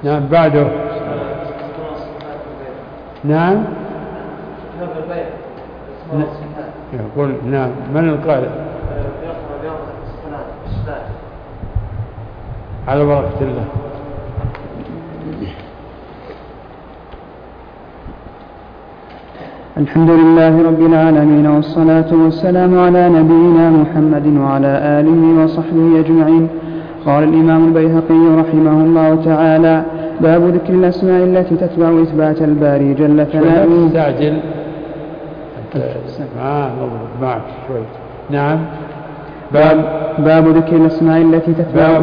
نعم بعده. نعم يقول نعم من القائل؟ على بركة الله. الحمد لله رب العالمين، والصلاة والسلام على نبينا محمد وعلى آله وصحبه أجمعين. قال الإمام البيهقي رحمه الله تعالى: باب ذكر الأسماء التي تتبع إثبات الباري جل ثناؤه. تستعجل معك شوي. نعم. باب ذكر الأسماء التي تتبع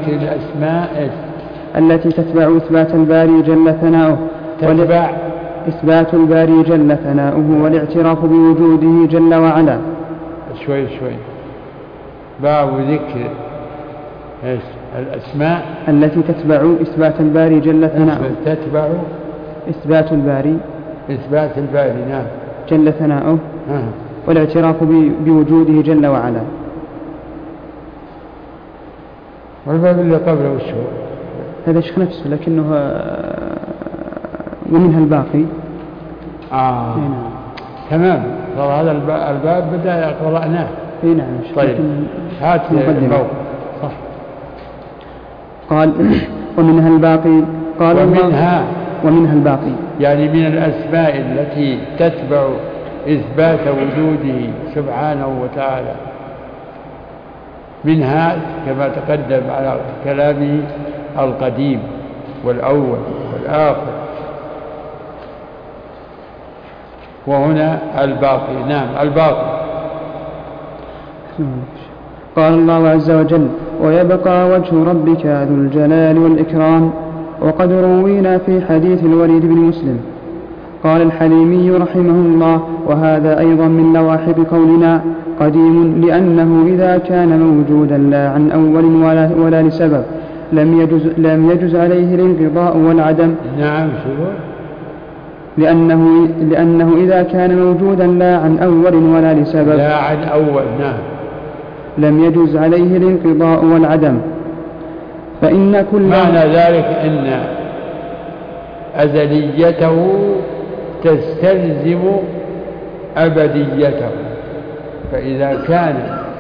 التي تتبع إثبات الباري جل ثناؤه. تتبع إثبات الباري جل ثناؤه والاعتراف بوجوده جل وعلا. شوي. باب ذكر الأسماء التي تتبع إثبات الباري جل ثناؤه. تتبع إثبات الباري نعم جل ثناؤه والاعتراف بوجوده جل وعلا. والباب اللي قبله وش هو؟ هذا شيخ نفسه لكنه ومنها الباقي. تمام. هذا الباب بدأ قرأناه. نعم. طيب هات الموقف. صح. قال ومنها الباقي. قال ومنها الباقي يعني من الأسماء التي تتبع إثبات وجوده سبحانه وتعالى، منها كما تقدم على كلامه القديم والأول والآخر، وهنا الباقي. نعم الباقي. قال الله عز وجل: ويبقى وجه ربك ذو الجلال والإكرام. وقد روينا في حديث الوليد بن مسلم. قال الحليمي رحمه الله: وهذا أيضا من لواحق قولنا قديم، لأنه إذا كان موجودا لا عن أول ولا لسبب لم يجز عليه الانقضاء والعدم. نعم. لأنه إذا كان موجودا لا عن أول ولا لسبب لا عن أول. نعم. لم يجز عليه الانقضاء والعدم. فإن كل معنى ذلك أن أزليته تستلزم أبديته، فإذا كان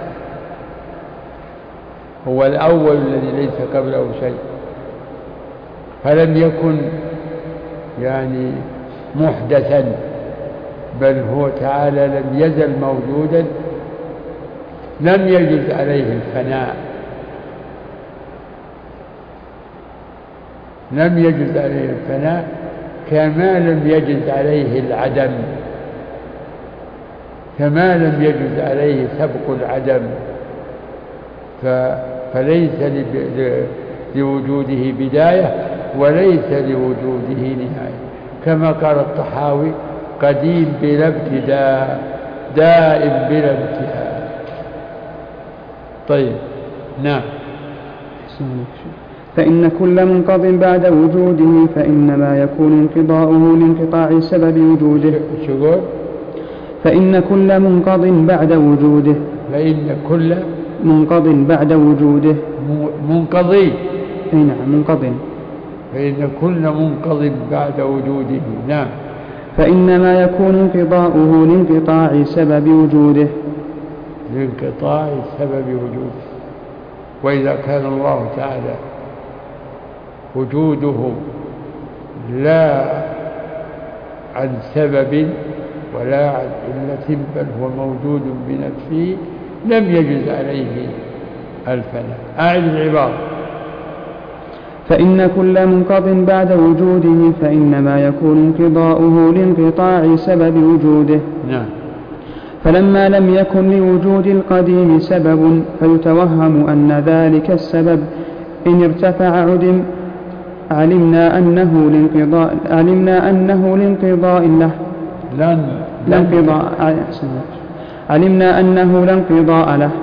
هو الأول الذي ليس قبله شيء فلم يكن يعني محدثا، بل هو تعالى لم يزل موجودا، لم يجز عليه الفناء، لم يجز عليه الفناء كما لم يجز عليه العدم، كما لم يجز عليه سبق العدم. فليس لوجوده بداية وليس لوجوده نهاية، كما قال الطحاوي: قديم بلا ابتداء، دائم بلا انتهاء. طيب. نعم. فإن كل منقض بعد وجوده فإنما يكون انقضاؤه لانقطاع سبب وجوده. فإن كل منقض بعد وجوده. فإن كل منقض بعد وجوده. منقضي. نعم منقض. فإن كل منقض بعد وجوده. نعم. فإنما يكون انقضاؤه لانقطاع سبب وجوده. لانقطاع سبب وجوده. وإذا كان الله تعالى وجوده لا عن سبب ولا عن علة، بل هو موجود بنفسه، لم يجز عليه الفناء. أعد العبارة: فإن كل منقض بعد وجوده فإنما يكون انقضاؤه لانقطاع سبب وجوده. نعم. فلما لم يكن لوجود القديم سبب فيتوهم أن ذلك السبب إن ارتفع عدم، علمنا أنه لانقضاء له. علمنا أنه لا انقضاء له.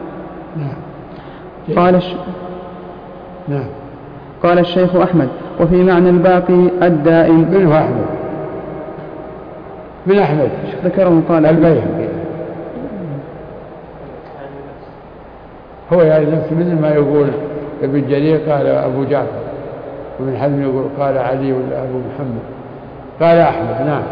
قال الشيخ أحمد: وفي معنى الباقي الدائم. من هو أحمد؟ من أحمد ذكره قال البيهقي. هو يعني نفسه مثل ما يقول ابن جرير قال أبو جعفر. وابن حزم يقول قال علي ولا أبو محمد. قال أحمد. نعم.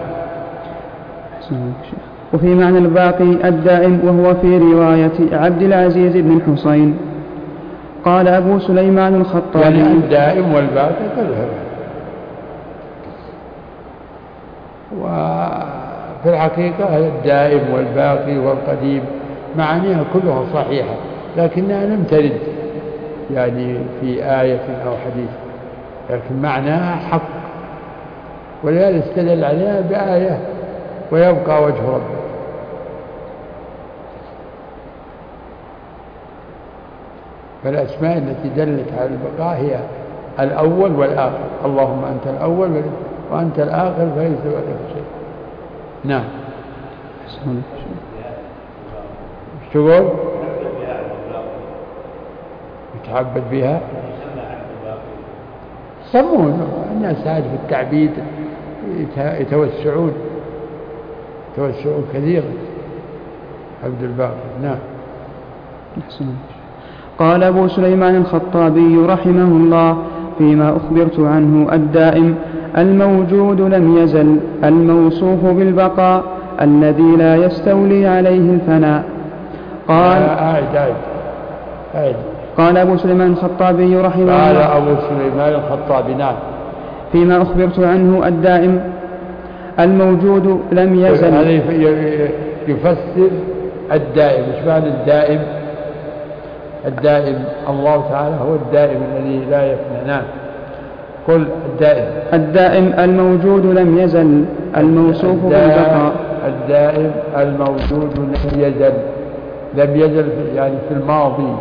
وفي معنى الباقي الدائم، وهو في رواية عبد العزيز بن حسين. قال أبو سليمان الخطابي يعني الدائم والباقي كلها. وفي الحقيقة الدائم والباقي والقديم معانيها كلها صحيحة، لكنها لم ترد يعني في آية أو حديث، لكن معناها حق، ولهذا استدل عليها بآية ويبقى وجه ربك. فالأسماء التي دلت على البقاء هي الأول والآخر. اللهم أنت الأول وأنت الآخر فليس بعدك شيء. نعم. ايش تقول؟ يتعبد بها. يسمون الناس هذه في التعبيد يتوسعون كثيرا. عبد الباقي. نعم. قال أبو سليمان الخطابي رحمه الله فيما أخبرت عنه الدائم الموجود لم يزل الموصوف بالبقاء الذي لا يستولي عليه الفناء. قال أبو سليمان الخطابي رحمه الله. قال أبو سليمان الخطابي. نعم. فيما أخبرت عنه الدائم الموجود لم يزل. هذا يفسر الدائم. ايش معنى الدائم؟ الدائم الله تعالى هو الدائم الذي لا يفنى. نعم. قل الدائم الموجود لم يزل الموصوف بالبقاء. الدائم الموجود لم يزل يعني في الماضي.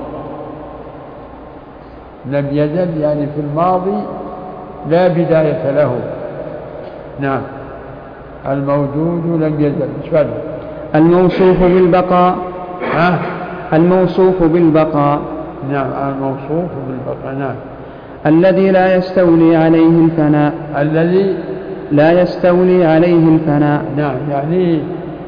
لم يزل يعني في الماضي لا بداية له. نعم. الموجود لم يزل. ايش معنى؟ الموصوف بالبقاء. الموصوف بالبقاء. نعم. الموصوف بالبقاء. نعم. الذي لا يستولي عليه الفناء. الذي لا يستولي عليه الفناء. نعم. يعني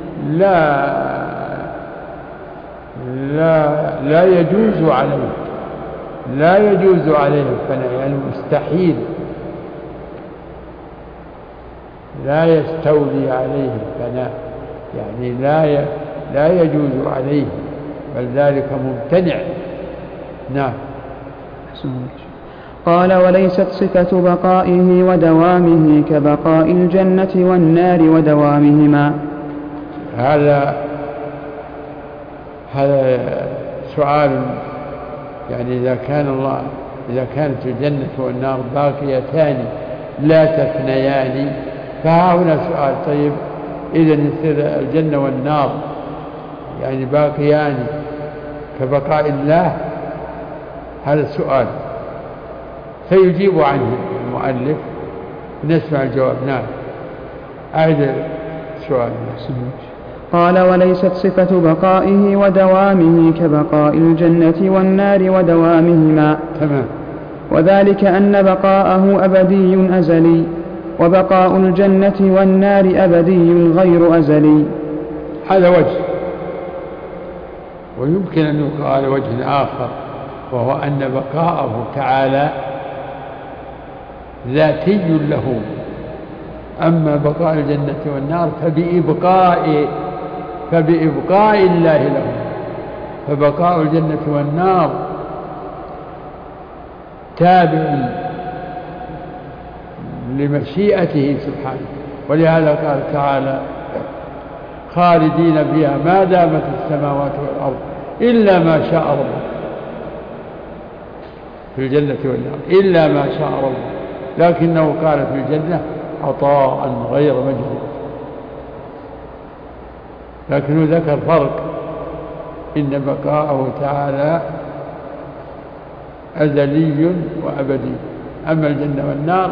لا يجوز عليه. لا يجوز عليه الفناء يعني مستحيل. لا يستولي عليه الفناء يعني لا يجوز عليه، بل ذلك ممتنع. نعم. قال وليست صفة بقائه ودوامه كبقاء الجنة والنار ودوامهما. هذا سؤال. يعني إذا كانت الجنة والنار باقيتان لا تفنيان، فها هنا سؤال. طيب إذا يصير الجنة والنار يعني باقيان كبقاء الله؟ هذا السؤال سيجيب عنه المؤلف. نسمع الجواب. نعم. أعد السؤال. قال وليست صفة بقائه ودوامه كبقاء الجنة والنار ودوامهما. تمام. وذلك أن بقاءه أبدي أزلي، وبقاء الجنة والنار أبدي غير أزلي. هذا وجه. ويمكن أن يقال وجه آخر، وهو أن بقاءه تعالى ذاتي له، أما بقاء الجنة والنار فبإبقاء الله له. فبقاء الجنة والنار تابع لمشيئته سبحانه، ولهذا قال تعالى خالدين فيها ما دامت السماوات والأرض إلا ما شاء ربك. في الجنة والنار إلا ما شاء ربك، لكنه قال في الجنة عطاء غير مجدود. لكنه ذكر فرق، إن بقاءه تعالى أزلي وأبدي، أما الجنة والنار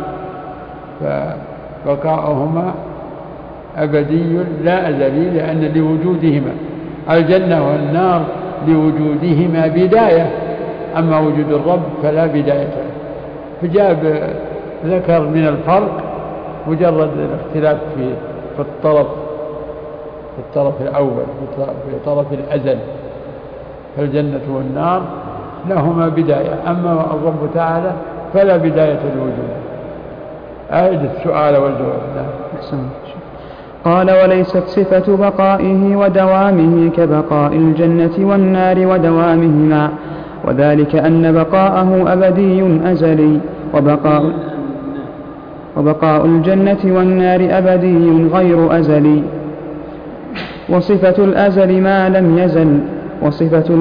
فبقاؤهما أبدي لا أزلي، لأن لوجودهما الجنة والنار لوجودهما بداية، أما وجود الرب فلا بداية له. فجاب ذكر من الفرق مجرد الاختلاف في الطرف الأول، في طرف الأزل. فالجنة والنار لهما بداية، أما الرب تعالى فلا بداية الوجود. أعد السؤال والجواب. نعم. قال وليست صفة بقائه ودوامه كبقاء الجنة والنار ودوامهما، وذلك أن بقاءه أبدي أزلي، وبقاء الجنة والنار أبدي غير أزلي، وصفة الأزل ما لم يزل، وصفة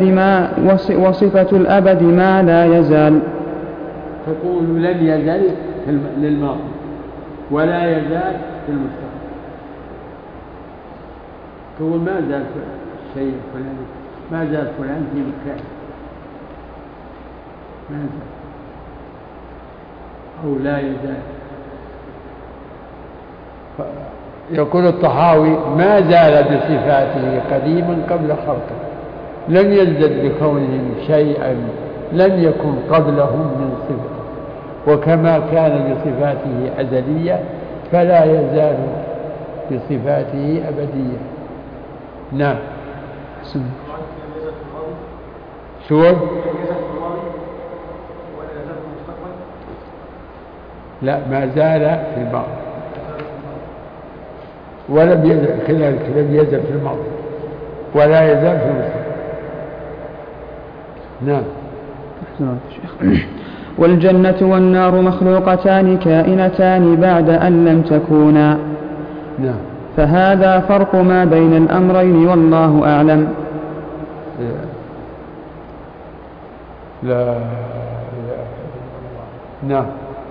الأبد ما لا يزال. تقول لم يزل للماضي ولا يزال في المستقبل. تقول ما زال الشيء الفلاني، ما زال فلان في مكان، ما زال أو لا يزال. يقول الطحاوي ما زال بصفاته قديما قبل خلقه، لم يزدد بكونهم شيئا لم يكن قبلهم من صفته، وكما كان بصفاته أزلية فلا يزال بصفاته أبدية. نعم. شو؟ لا، ما زال في الماضي ولم يزل، كذلك لم يزل في الماضي ولا يزال في المستقبل. نعم. والجنة والنار مخلوقتان كائنتان بعد أن لم تكونا. نعم. فهذا فرق ما بين الأمرين والله أعلم. لا. نعم.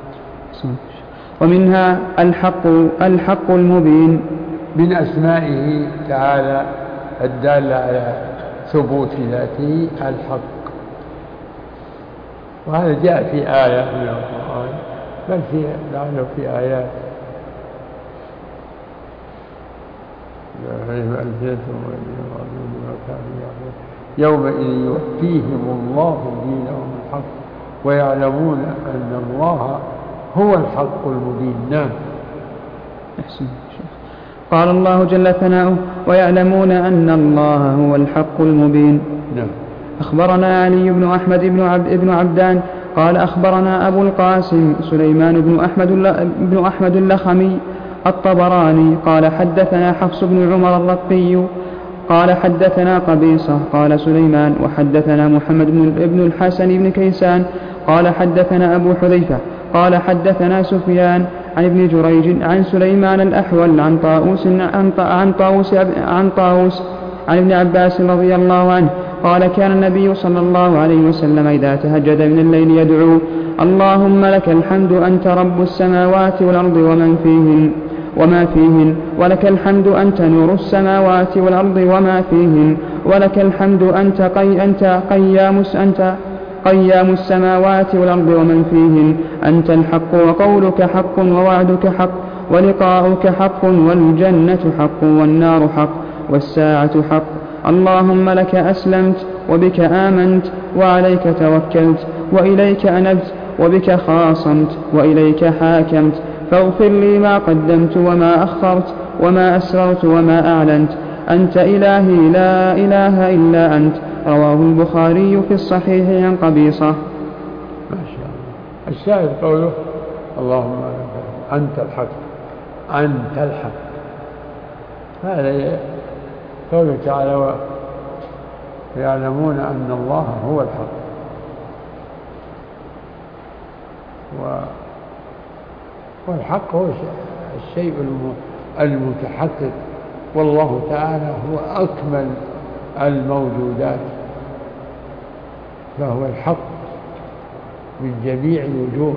ومنها الحق المبين من أسمائه تعالى الدالة على ثبوت ذاته الحق، وهذا جاء في آية من القرآن، بل لعله في آيات يومئذ يؤتيهم الله دينهم الحق ويعلمون أن الله هو الحق المبين. نعم. قال الله جل ثناؤه ويعلمون أن الله هو الحق المبين. نعم. أخبرنا علي بن أحمد بن عبدان قال أخبرنا أبو القاسم سليمان بن أحمد اللخمي الطبراني قال حدثنا حفص بن عمر الرقي قال حدثنا قبيصة قال سليمان وحدثنا محمد بن الحسن بن كيسان قال حدثنا أبو حذيفة قال حدثنا سفيان عن ابن جريج عن سليمان الأحول عن طاووس عن ابن عباس رضي الله عنه قال كان النبي صلى الله عليه وسلم إذا تهجد من الليل يدعو اللهم لك الحمد أنت رب السماوات والأرض وما فيهن ولك الحمد أنت نور السماوات والأرض وما فيهن ولك الحمد أنت قيام السماوات والأرض ومن فيهن أنت الحق وقولك حق ووعدك حق ولقاؤك حق والجنة حق والنار حق والساعة حق اللهم لك أسلمت وبك آمنت وعليك توكلت وإليك أنبت وبك خاصمت وإليك حاكمت فاغفر لي ما قدمت وما أخرت وما أسررت وما أعلنت أنت إلهي لا إله إلا أنت. رواه البخاري في الصحيح عن قبيصة. ما شاء الله. الشاهد قوله اللهم أنت الحق أنت الحق، هذا قوله تعالى ويعلمون أن الله هو الحق، والحق هو الشيء المتحقق، والله تعالى هو أكمل الموجودات، فهو الحق من جميع الوجوه،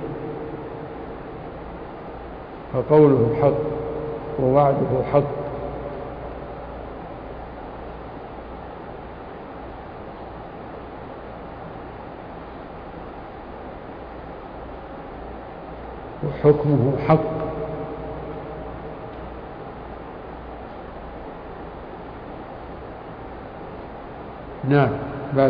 فقوله حق ووعده حق. وحكمه حق. نعم. بعد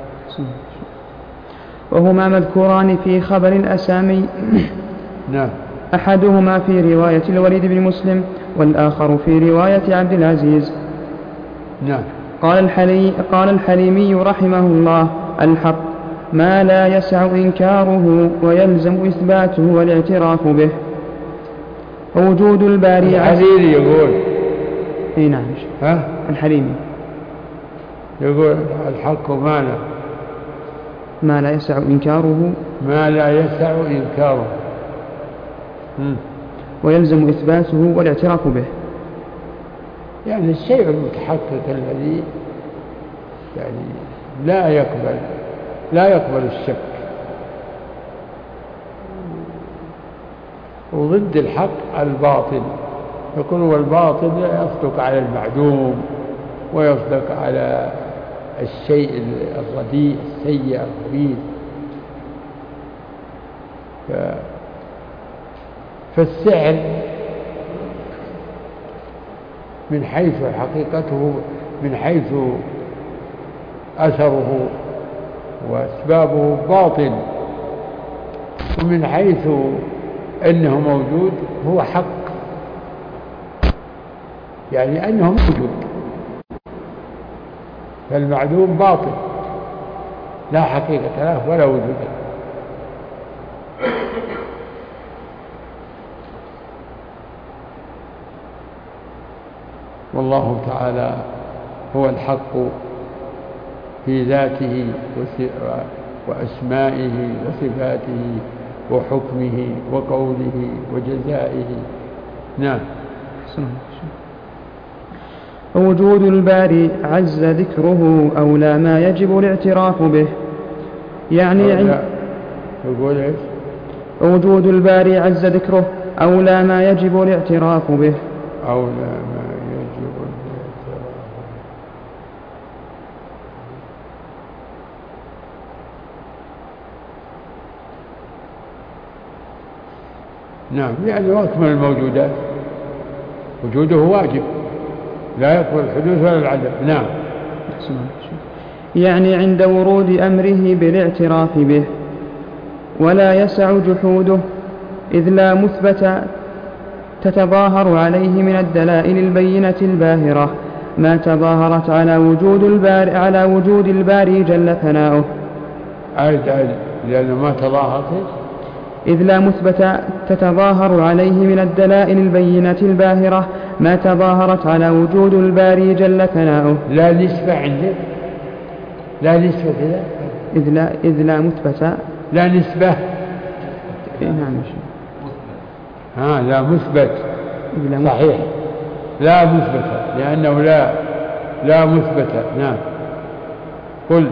وهما مذكوران في خبر الأسامي. نعم. أحدهما في رواية الوليد بن مسلم والآخر في رواية عبد العزيز. نعم. قال الحليمي رحمه الله الحق ما لا يسع إنكاره ويلزم إثباته والاعتراف به. ووجود الباري الحريري يقول اي نعم ها؟ الحليمي يقول الحق ما لا يسع إنكاره ما لا يسع إنكاره ويلزم إثباته والاعتراف به. يعني الشيء المتحقق الذي يعني لا يقبل الشك، وضد الحق الباطل. يقول والباطل يصدق على المعدوم ويصدق على الشيء الرديء السيء الخبيث. فالسحر من حيث حقيقته، من حيث أثره وأسبابه باطل، ومن حيث أنه موجود هو حق، يعني أنه موجود. فالمعدوم باطل لا حقيقة له ولا وجود له. والله تعالى هو الحق في ذاته وأسمائه وصفاته وحكمه وقوله وجزائه. نعم. ووجود الباري عز ذكره أولى ما يجب الاعتراف به، يعني يقول إيش؟ ووجود الباري عز ذكره أولى ما يجب الاعتراف به. أولى ما يجب الاعتراف به. نعم، يعني أكمل الموجودات وجوده واجب لا يقبل الحدوث ولا العدم. نعم. يعني عند ورود أمره بالاعتراف به، ولا يسع جحوده، إذ لا مثبت تتظاهر عليه من الدلائل البينة الباهرة ما تظاهرت على وجود الباري جل ثناؤه. لأنه ما تظاهرت، إذ لا مثبت تتظاهر عليه من الدلائل البينة الباهرة ما تظاهرت على وجود الباري جل ثناؤه. لا نسبة عندك، لا نسبة كذا، إذ لا مثبت، لا نسبة. نعم. لا مثبت، صحيح، لا مثبت، لأنه لا مثبت. نعم. قل.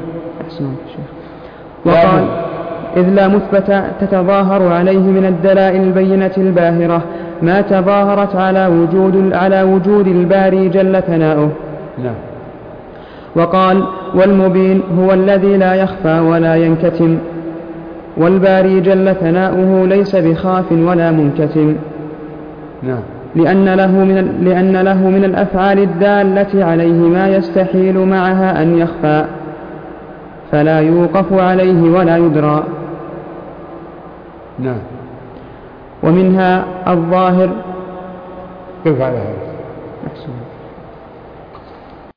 وقال إذ لا مثبت تتظاهر عليه من الدلائل البينة الباهرة ما تظاهرت على وجود الباري جل ثناؤه. نعم. وقال والمبين هو الذي لا يخفى ولا ينكتم، والباري جل ثناؤه ليس بخاف ولا منكتم. نعم. لأن له من الأفعال الدالة عليه ما يستحيل معها أن يخفى، فلا يوقف عليه ولا يدرى. نعم. ومنها الظاهر. كيف على هذا؟